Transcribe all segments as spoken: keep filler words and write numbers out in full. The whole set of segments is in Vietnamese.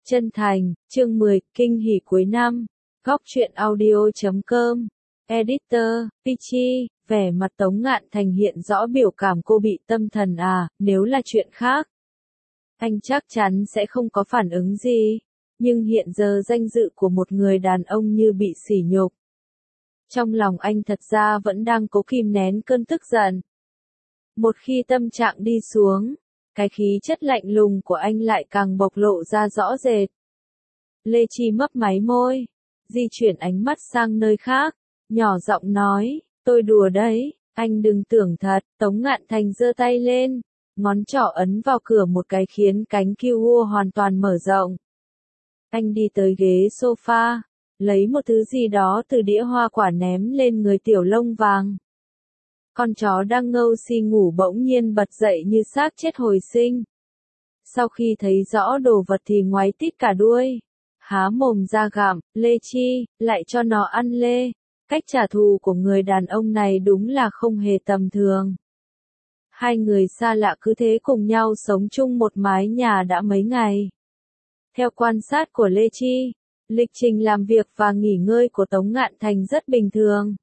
Chân thành, chương mười, kinh hỉ cuối năm. Góc truyện audio chấm com. Editor, Pichi, vẻ mặt Tống Ngạn Thành hiện rõ biểu cảm cô bị tâm thần à, nếu là chuyện khác. Anh chắc chắn sẽ không có phản ứng gì, nhưng hiện giờ danh dự của một người đàn ông như bị sỉ nhục. Trong lòng anh thật ra vẫn đang cố kìm nén cơn tức giận. Một khi tâm trạng đi xuống, cái khí chất lạnh lùng của anh lại càng bộc lộ ra rõ rệt. Lê Chi mấp máy môi, di chuyển ánh mắt sang nơi khác, nhỏ giọng nói, tôi đùa đấy, anh đừng tưởng thật. Tống Ngạn Thành giơ tay lên, ngón trỏ ấn vào cửa một cái khiến cánh kiêu hua hoàn toàn mở rộng. Anh đi tới ghế sofa, lấy một thứ gì đó từ đĩa hoa quả ném lên người tiểu lông vàng. Con chó đang ngâu si ngủ bỗng nhiên bật dậy như xác chết hồi sinh. Sau khi thấy rõ đồ vật thì ngoáy tít cả đuôi, há mồm ra gặm. Lê Chi, lại cho nó ăn lê. Cách trả thù của người đàn ông này đúng là không hề tầm thường. Hai người xa lạ cứ thế cùng nhau sống chung một mái nhà đã mấy ngày. Theo quan sát của Lê Chi, lịch trình làm việc và nghỉ ngơi của Tống Ngạn Thành rất bình thường.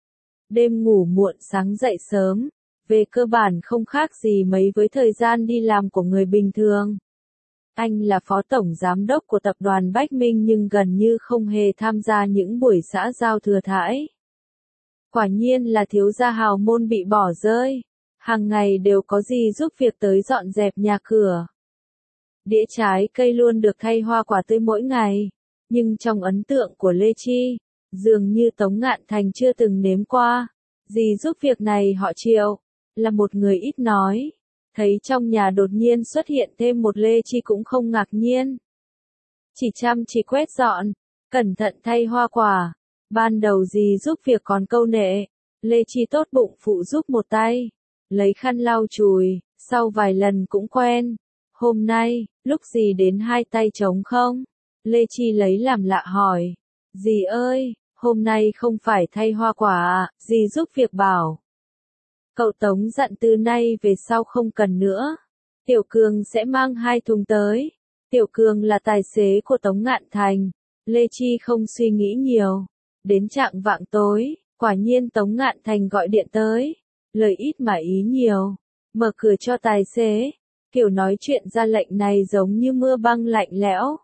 Đêm ngủ muộn sáng dậy sớm, về cơ bản không khác gì mấy với thời gian đi làm của người bình thường. Anh là phó tổng giám đốc của tập đoàn Bách Minh nhưng gần như không hề tham gia những buổi xã giao thừa thãi. Quả nhiên là thiếu gia hào môn bị bỏ rơi, hàng ngày đều có gì giúp việc tới dọn dẹp nhà cửa. Đĩa trái cây luôn được thay hoa quả tươi mỗi ngày, nhưng trong ấn tượng của Lê Chi, dường như Tống Ngạn Thành chưa từng nếm qua. Dì giúp việc này họ Triệu, là một người ít nói. Thấy trong nhà đột nhiên xuất hiện thêm một Lê Chi cũng không ngạc nhiên. Chỉ chăm chỉ quét dọn, cẩn thận thay hoa quả. Ban đầu dì giúp việc còn câu nệ, Lê Chi tốt bụng phụ giúp một tay, lấy khăn lau chùi, sau vài lần cũng quen. Hôm nay, lúc dì đến hai tay trống không? Lê Chi lấy làm lạ hỏi. Dì ơi, hôm nay không phải thay hoa quả à, dì giúp việc bảo. Cậu Tống dặn từ nay về sau không cần nữa. Tiểu Cường sẽ mang hai thùng tới. Tiểu Cường là tài xế của Tống Ngạn Thành. Lê Chi không suy nghĩ nhiều. Đến chạng vạng tối, quả nhiên Tống Ngạn Thành gọi điện tới. Lời ít mà ý nhiều. Mở cửa cho tài xế. Kiểu nói chuyện ra lệnh này giống như mưa băng lạnh lẽo.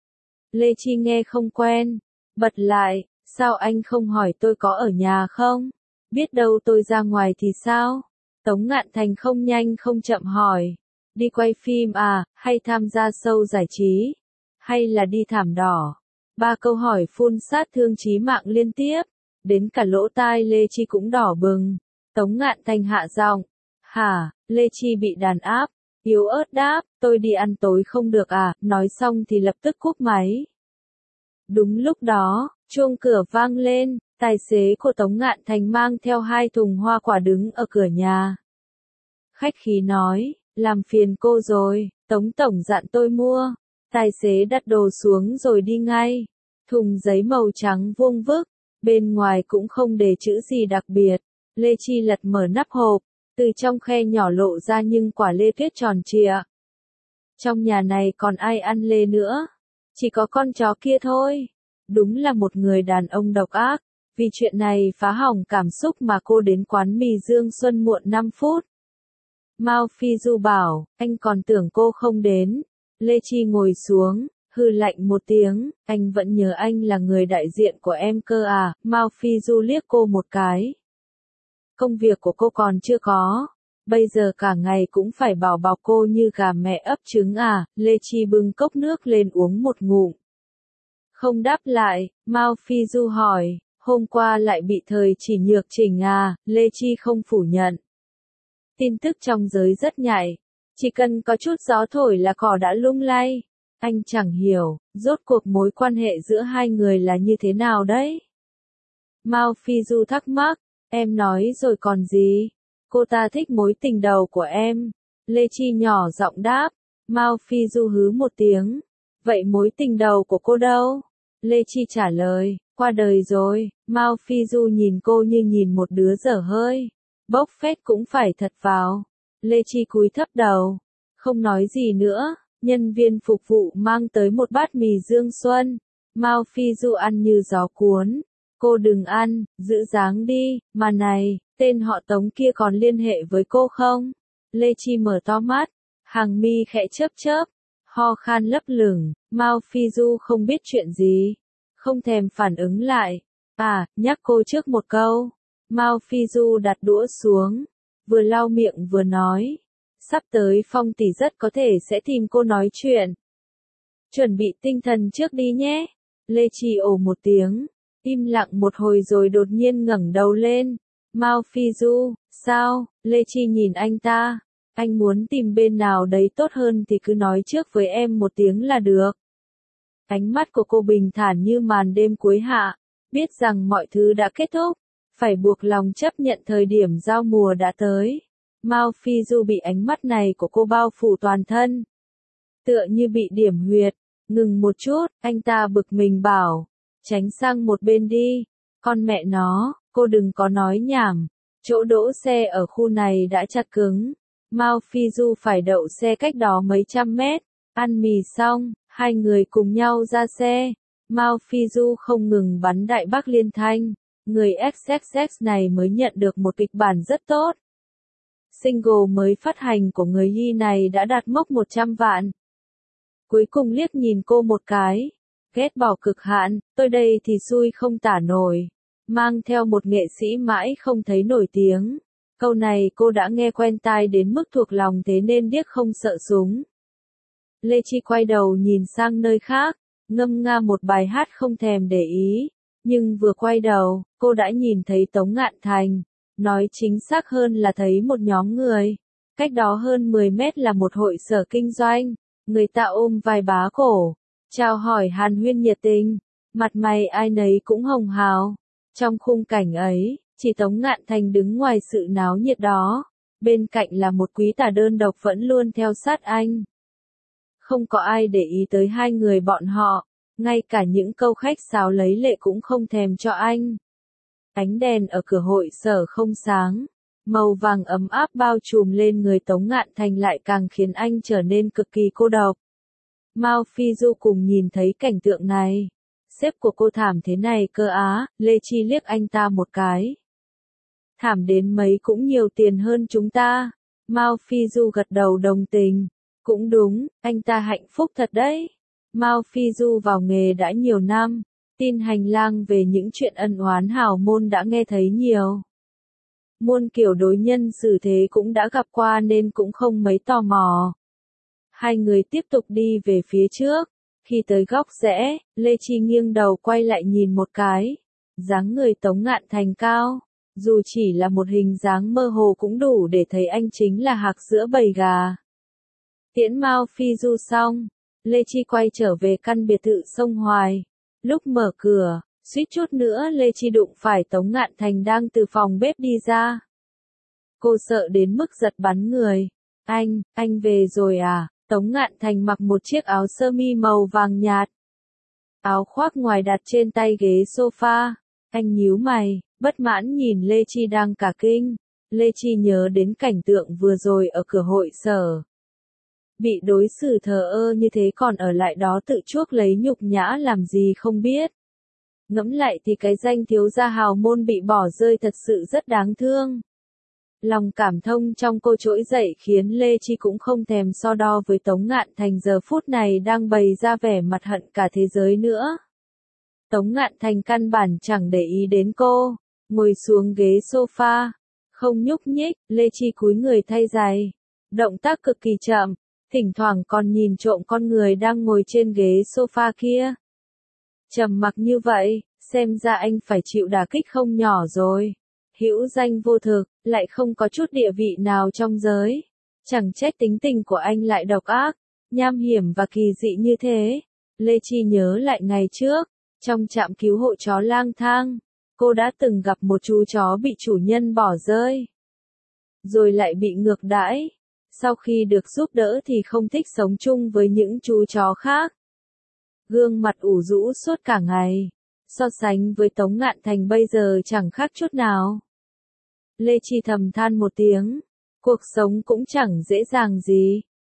Lê Chi nghe không quen. Bật lại, sao anh không hỏi tôi có ở nhà không? Biết đâu tôi ra ngoài thì sao? Tống Ngạn Thành không nhanh không chậm hỏi. Đi quay phim à, hay tham gia show giải trí? Hay là đi thảm đỏ? Ba câu hỏi phun sát thương chí mạng liên tiếp. Đến cả lỗ tai Lê Chi cũng đỏ bừng. Tống Ngạn Thành hạ giọng. Hả? Lê Chi bị đàn áp. Yếu ớt đáp, tôi đi ăn tối không được à? Nói xong thì lập tức cúp máy. Đúng lúc đó, chuông cửa vang lên, tài xế của Tống Ngạn Thành mang theo hai thùng hoa quả đứng ở cửa nhà. Khách khí nói, làm phiền cô rồi, Tống Tổng dặn tôi mua. Tài xế đặt đồ xuống rồi đi ngay. Thùng giấy màu trắng vuông vức, bên ngoài cũng không để chữ gì đặc biệt. Lê Chi lật mở nắp hộp, từ trong khe nhỏ lộ ra nhưng quả lê tuyết tròn trịa. Trong nhà này còn ai ăn lê nữa? Chỉ có con chó kia thôi. Đúng là một người đàn ông độc ác. Vì chuyện này phá hỏng cảm xúc mà cô đến quán mì Dương Xuân muộn năm phút. Mao Phi Du bảo, anh còn tưởng cô không đến. Lê Chi ngồi xuống, hừ lạnh một tiếng, anh vẫn nhớ anh là người đại diện của em cơ à. Mao Phi Du liếc cô một cái. Công việc của cô còn chưa có. Bây giờ cả ngày cũng phải bảo bọc cô như gà mẹ ấp trứng à. Lê Chi bưng cốc nước lên uống một ngụm. Không đáp lại, Mao Phi Du hỏi, hôm qua lại bị thời chỉ nhược chỉnh à. Lê Chi không phủ nhận. Tin tức trong giới rất nhạy. Chỉ cần có chút gió thổi là cỏ đã lung lay. Anh chẳng hiểu, rốt cuộc mối quan hệ giữa hai người là như thế nào đấy? Mao Phi Du thắc mắc, em nói rồi còn gì? Cô ta thích mối tình đầu của em. Lê Chi nhỏ giọng đáp. Mao Phi Du hứ một tiếng. Vậy mối tình đầu của cô đâu? Lê Chi trả lời, qua đời rồi. Mao Phi Du nhìn cô như nhìn một đứa dở hơi. Bốc phét cũng phải thật vào. Lê Chi cúi thấp đầu. Không nói gì nữa. Nhân viên phục vụ mang tới một bát mì Dương Xuân. Mao Phi Du ăn như gió cuốn. Cô đừng ăn, giữ dáng đi, mà này, tên họ Tống kia còn liên hệ với cô không? Lê Chi mở to mắt, hàng mi khẽ chớp chớp, ho khan lấp lửng, Mao Phi Du không biết chuyện gì, không thèm phản ứng lại. À, nhắc cô trước một câu. Mao Phi Du đặt đũa xuống, vừa lau miệng vừa nói. Sắp tới Phong tỷ rất có thể sẽ tìm cô nói chuyện. Chuẩn bị tinh thần trước đi nhé. Lê Chi ồ một tiếng, im lặng một hồi rồi đột nhiên ngẩng đầu lên. Mao Phi Du, sao? Lê Chi nhìn anh ta. Anh muốn tìm bên nào đấy tốt hơn thì cứ nói trước với em một tiếng là được. Ánh mắt của cô bình thản như màn đêm cuối hạ, biết rằng mọi thứ đã kết thúc, phải buộc lòng chấp nhận thời điểm giao mùa đã tới. Mao Phi Du bị ánh mắt này của cô bao phủ toàn thân, tựa như bị điểm huyệt. Ngừng một chút, anh ta bực mình bảo, tránh sang một bên đi, con mẹ nó, cô đừng có nói nhảm, chỗ đỗ xe ở khu này đã chặt cứng. Mao Phi Du phải đậu xe cách đó mấy trăm mét, ăn mì xong, hai người cùng nhau ra xe. Mao Phi Du không ngừng bắn Đại Bác Liên Thanh, người ích ích ích này mới nhận được một kịch bản rất tốt. Single mới phát hành của người Hy này đã đạt mốc một trăm vạn. Cuối cùng liếc nhìn cô một cái, ghét bỏ cực hạn, tôi đây thì xui không tả nổi. Mang theo một nghệ sĩ mãi không thấy nổi tiếng. Câu này cô đã nghe quen tai đến mức thuộc lòng thế nên điếc không sợ súng. Lê Chi quay đầu nhìn sang nơi khác, ngâm nga một bài hát không thèm để ý. Nhưng vừa quay đầu, cô đã nhìn thấy Tống Ngạn Thành. Nói chính xác hơn là thấy một nhóm người. Cách đó hơn mười mét là một hội sở kinh doanh. Người ta ôm vai bá cổ, chào hỏi hàn huyên nhiệt tình, mặt mày ai nấy cũng hồng hào. Trong khung cảnh ấy, chỉ Tống Ngạn Thành đứng ngoài sự náo nhiệt đó, bên cạnh là một quý tả đơn độc vẫn luôn theo sát anh. Không có ai để ý tới hai người bọn họ, ngay cả những câu khách sáo lấy lệ cũng không thèm cho anh. Ánh đèn ở cửa hội sở không sáng. Màu vàng ấm áp bao trùm lên người Tống Ngạn Thành lại càng khiến anh trở nên cực kỳ cô độc. Mao Phi Du cùng nhìn thấy cảnh tượng này. Sếp của cô thảm thế này cơ á, Lê Chi liếc anh ta một cái. Thảm đến mấy cũng nhiều tiền hơn chúng ta. Mao Phi Du gật đầu đồng tình. Cũng đúng, anh ta hạnh phúc thật đấy. Mao Phi Du vào nghề đã nhiều năm, tin hành lang về những chuyện ân oán hào môn đã nghe thấy nhiều. Muôn kiểu đối nhân xử thế cũng đã gặp qua nên cũng không mấy tò mò. Hai người tiếp tục đi về phía trước. Khi tới góc rẽ, Lê Chi nghiêng đầu quay lại nhìn một cái. Dáng người Tống Ngạn Thành cao. Dù chỉ là một hình dáng mơ hồ cũng đủ để thấy anh chính là hạc giữa bầy gà. Tiễn Mao Phi Du xong, Lê Chi quay trở về căn biệt thự sông Hoài. Lúc mở cửa, suýt chút nữa Lê Chi đụng phải Tống Ngạn Thành đang từ phòng bếp đi ra. Cô sợ đến mức giật bắn người. Anh, anh về rồi à? Tống Ngạn Thành mặc một chiếc áo sơ mi màu vàng nhạt. Áo khoác ngoài đặt trên tay ghế sofa. Anh nhíu mày, bất mãn nhìn Lê Chi đang cả kinh. Lê Chi nhớ đến cảnh tượng vừa rồi ở cửa hội sở. Bị đối xử thờ ơ như thế còn ở lại đó tự chuốc lấy nhục nhã làm gì không biết. Ngẫm lại thì cái danh thiếu gia hào môn bị bỏ rơi thật sự rất đáng thương. Lòng cảm thông trong cô trỗi dậy khiến Lê Chi cũng không thèm so đo với Tống Ngạn Thành giờ phút này đang bày ra vẻ mặt hận cả thế giới nữa. Tống Ngạn Thành căn bản chẳng để ý đến cô, ngồi xuống ghế sofa, không nhúc nhích. Lê Chi cúi người thay giày, động tác cực kỳ chậm, thỉnh thoảng còn nhìn trộm con người đang ngồi trên ghế sofa kia. Trầm mặc như vậy, xem ra anh phải chịu đả kích không nhỏ rồi. Hữu danh vô thực, lại không có chút địa vị nào trong giới. Chẳng trách tính tình của anh lại độc ác, nham hiểm và kỳ dị như thế. Lê Chi nhớ lại ngày trước, trong trạm cứu hộ chó lang thang, cô đã từng gặp một chú chó bị chủ nhân bỏ rơi. Rồi lại bị ngược đãi. Sau khi được giúp đỡ thì không thích sống chung với những chú chó khác. Gương mặt ủ rũ suốt cả ngày. So sánh với Tống Ngạn Thành bây giờ chẳng khác chút nào. Lê Chi thầm than một tiếng. Cuộc sống cũng chẳng dễ dàng gì.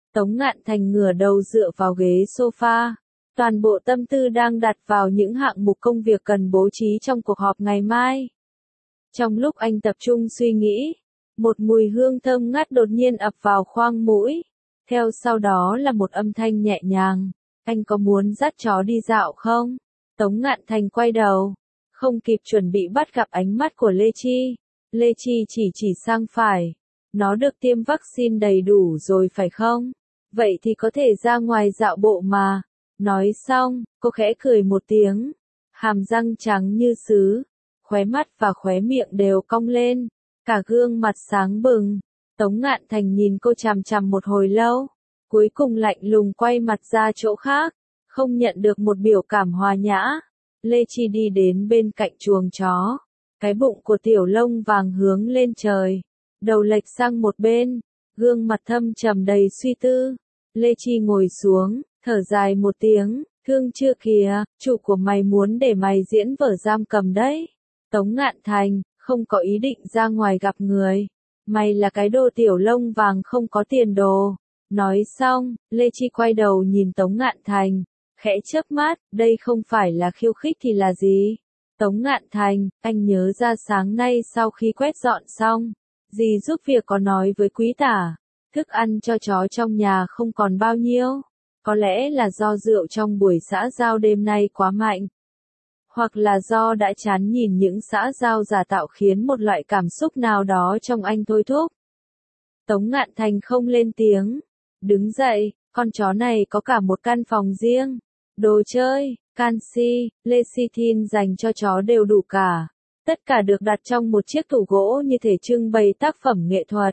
Tống Ngạn Thành ngửa đầu dựa vào ghế sofa. Toàn bộ tâm tư đang đặt vào những hạng mục công việc cần bố trí trong cuộc họp ngày mai. Trong lúc anh tập trung suy nghĩ, một mùi hương thơm ngát đột nhiên ập vào khoang mũi. Theo sau đó là một âm thanh nhẹ nhàng. Anh có muốn dắt chó đi dạo không? Tống Ngạn Thành quay đầu. Không kịp chuẩn bị bắt gặp ánh mắt của Lê Chi. Lê Chi chỉ chỉ sang phải. Nó được tiêm vaccine đầy đủ rồi phải không? Vậy thì có thể ra ngoài dạo bộ mà. Nói xong, cô khẽ cười một tiếng. Hàm răng trắng như sứ. Khóe mắt và khóe miệng đều cong lên. Cả gương mặt sáng bừng. Tống Ngạn Thành nhìn cô chằm chằm một hồi lâu. Cuối cùng lạnh lùng quay mặt ra chỗ khác. Không nhận được một biểu cảm hòa nhã. Lê Chi đi đến bên cạnh chuồng chó. Cái bụng của tiểu lông vàng hướng lên trời. Đầu lệch sang một bên. Gương mặt thâm trầm đầy suy tư. Lê Chi ngồi xuống, thở dài một tiếng. Thương chưa kìa, chủ của mày muốn để mày diễn vở giam cầm đấy. Tống Ngạn Thành, không có ý định ra ngoài gặp người. Mày là cái đồ tiểu lông vàng không có tiền đồ. Nói xong, Lê Chi quay đầu nhìn Tống Ngạn Thành. Khẽ chớp mắt, đây không phải là khiêu khích thì là gì? Tống Ngạn Thành, anh nhớ ra sáng nay sau khi quét dọn xong. Dì giúp việc có nói với quý tả. Thức ăn cho chó trong nhà không còn bao nhiêu. Có lẽ là do rượu trong buổi xã giao đêm nay quá mạnh. Hoặc là do đã chán nhìn những xã giao giả tạo khiến một loại cảm xúc nào đó trong anh thôi thúc. Tống Ngạn Thành không lên tiếng. Đứng dậy, con chó này có cả một căn phòng riêng. Đồ chơi, canxi, lecithin dành cho chó đều đủ cả. Tất cả được đặt trong một chiếc tủ gỗ như thể trưng bày tác phẩm nghệ thuật.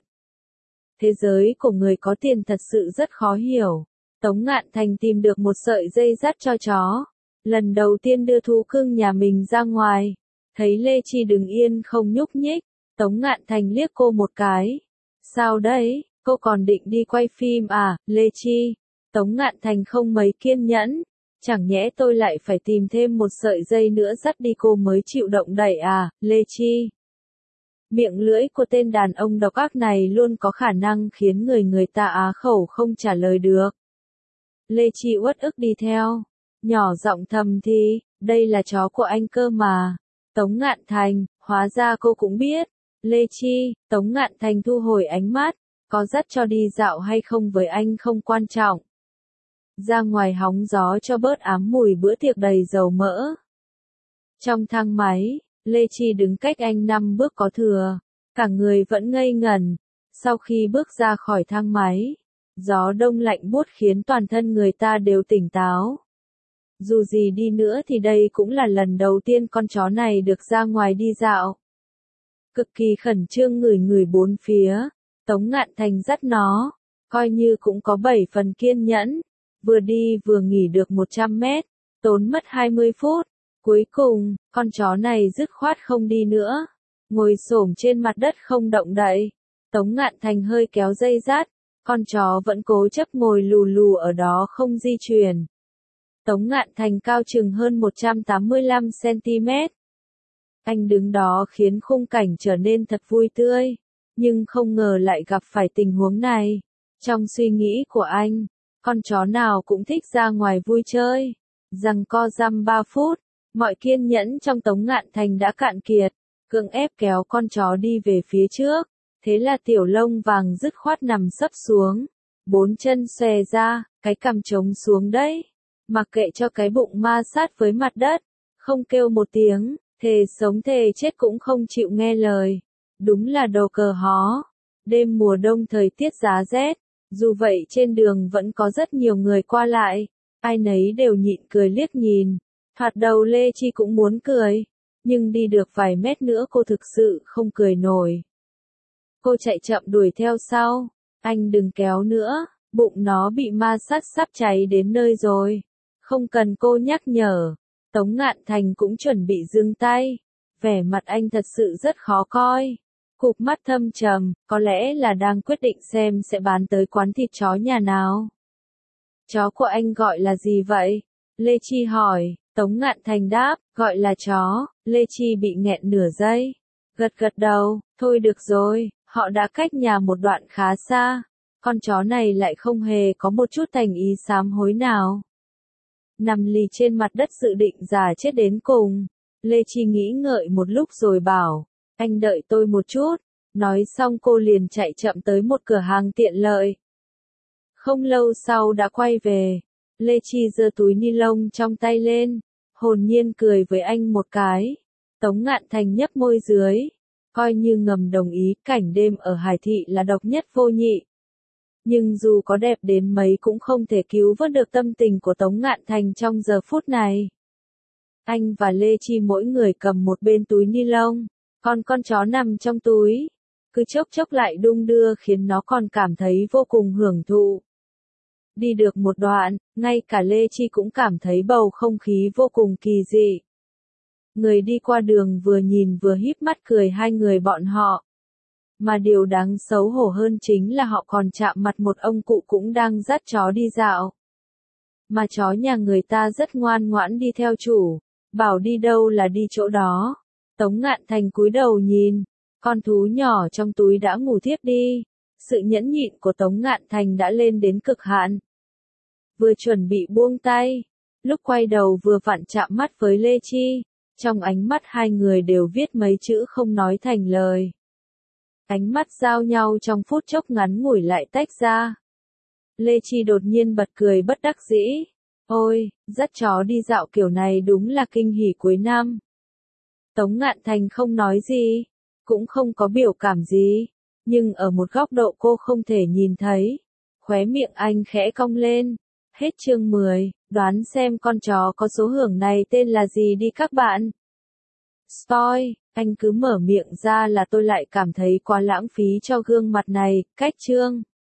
Thế giới của người có tiền thật sự rất khó hiểu. Tống Ngạn Thành tìm được một sợi dây dắt cho chó. Lần đầu tiên đưa thú cưng nhà mình ra ngoài. Thấy Lê Chi đứng yên không nhúc nhích. Tống Ngạn Thành liếc cô một cái. Sao đấy, cô còn định đi quay phim à, Lê Chi? Tống Ngạn Thành không mấy kiên nhẫn. Chẳng nhẽ tôi lại phải tìm thêm một sợi dây nữa dắt đi cô mới chịu động đẩy à, Lê Chi? Miệng lưỡi của tên đàn ông độc ác này luôn có khả năng khiến người người ta á khẩu không trả lời được. Lê Chi uất ức đi theo. Nhỏ giọng thầm thì, đây là chó của anh cơ mà. Tống Ngạn Thành, hóa ra cô cũng biết. Lê Chi, Tống Ngạn Thành thu hồi ánh mắt. Có dắt cho đi dạo hay không với anh không quan trọng. Ra ngoài hóng gió cho bớt ám mùi bữa tiệc đầy dầu mỡ. Trong thang máy, Lê Chi đứng cách anh năm bước có thừa. Cả người vẫn ngây ngẩn. Sau khi bước ra khỏi thang máy, gió đông lạnh buốt khiến toàn thân người ta đều tỉnh táo. Dù gì đi nữa thì đây cũng là lần đầu tiên con chó này được ra ngoài đi dạo. Cực kỳ khẩn trương ngửi ngửi bốn phía. Tống Ngạn Thành dắt nó. Coi như cũng có bảy phần kiên nhẫn. Vừa đi vừa nghỉ được một trăm mét. Tốn mất hai mươi phút. Cuối cùng, con chó này dứt khoát không đi nữa. Ngồi xổm trên mặt đất không động đậy. Tống Ngạn Thành hơi kéo dây dắt. Con chó vẫn cố chấp ngồi lù lù ở đó không di chuyển. Tống Ngạn Thành cao chừng hơn một trăm tám mươi lăm xăng-ti-mét. Anh đứng đó khiến khung cảnh trở nên thật vui tươi. Nhưng không ngờ lại gặp phải tình huống này. Trong suy nghĩ của anh, con chó nào cũng thích ra ngoài vui chơi. Giằng co dăm ba phút, mọi kiên nhẫn trong Tống Ngạn Thành đã cạn kiệt. Cưỡng ép kéo con chó đi về phía trước. Thế là tiểu lông vàng dứt khoát nằm sấp xuống. Bốn chân xòe ra, cái cằm trống xuống đấy. Mặc kệ cho cái bụng ma sát với mặt đất. Không kêu một tiếng, thề sống thề chết cũng không chịu nghe lời. Đúng là đồ cờ hó. Đêm mùa đông thời tiết giá rét. Dù vậy trên đường vẫn có rất nhiều người qua lại. Ai nấy đều nhịn cười liếc nhìn. Thoạt đầu Lê Chi cũng muốn cười. Nhưng đi được vài mét nữa cô thực sự không cười nổi. Cô chạy chậm đuổi theo sau. Anh đừng kéo nữa. Bụng nó bị ma sát sắp cháy đến nơi rồi. Không cần cô nhắc nhở. Tống Ngạn Thành cũng chuẩn bị giương tay. Vẻ mặt anh thật sự rất khó coi. Cụp mắt thâm trầm, có lẽ là đang quyết định xem sẽ bán tới quán thịt chó nhà nào. Chó của anh gọi là gì vậy? Lê Chi hỏi. Tống Ngạn Thành đáp, gọi là chó. Lê Chi bị nghẹn nửa giây. Gật gật đầu, thôi được rồi, họ đã cách nhà một đoạn khá xa. con chó này lại không hề có một chút thành ý sám hối nào. Nằm lì trên mặt đất dự định già chết đến cùng. Lê Chi nghĩ ngợi một lúc rồi bảo, anh đợi tôi một chút. Nói xong cô liền chạy chậm tới một cửa hàng tiện lợi. Không lâu sau đã quay về. Lê Chi giơ túi ni lông trong tay lên, hồn nhiên cười với anh một cái. Tống Ngạn Thành nhấp môi dưới, coi như ngầm đồng ý cảnh đêm ở Hải Thị là độc nhất vô nhị. Nhưng dù có đẹp đến mấy cũng không thể cứu vớt được tâm tình của Tống Ngạn Thành trong giờ phút này. Anh và Lê Chi mỗi người cầm một bên túi ni lông, còn con chó nằm trong túi, cứ chốc chốc lại đung đưa khiến nó còn cảm thấy vô cùng hưởng thụ. Đi được một đoạn, ngay cả Lê Chi cũng cảm thấy bầu không khí vô cùng kỳ dị. Người đi qua đường vừa nhìn vừa híp mắt cười hai người bọn họ. Mà điều đáng xấu hổ hơn chính là họ còn chạm mặt một ông cụ cũng đang dắt chó đi dạo. Mà chó nhà người ta rất ngoan ngoãn đi theo chủ, bảo đi đâu là đi chỗ đó. Tống Ngạn Thành cúi đầu nhìn, con thú nhỏ trong túi đã ngủ thiếp đi. Sự nhẫn nhịn của Tống Ngạn Thành đã lên đến cực hạn. Vừa chuẩn bị buông tay, lúc quay đầu vừa vặn chạm mắt với Lê Chi, trong ánh mắt hai người đều viết mấy chữ không nói thành lời. Ánh mắt giao nhau trong phút chốc ngắn ngủi lại tách ra. Lê Chi đột nhiên bật cười bất đắc dĩ. Ôi, dắt chó đi dạo kiểu này đúng là kinh hỉ cuối năm. Tống Ngạn Thành không nói gì, cũng không có biểu cảm gì, nhưng ở một góc độ cô không thể nhìn thấy. Khóe miệng anh khẽ cong lên. Hết chương mười, đoán xem con chó có số hưởng này tên là gì đi các bạn. Spoil, anh cứ mở miệng ra là tôi lại cảm thấy quá lãng phí cho gương mặt này, cách chương.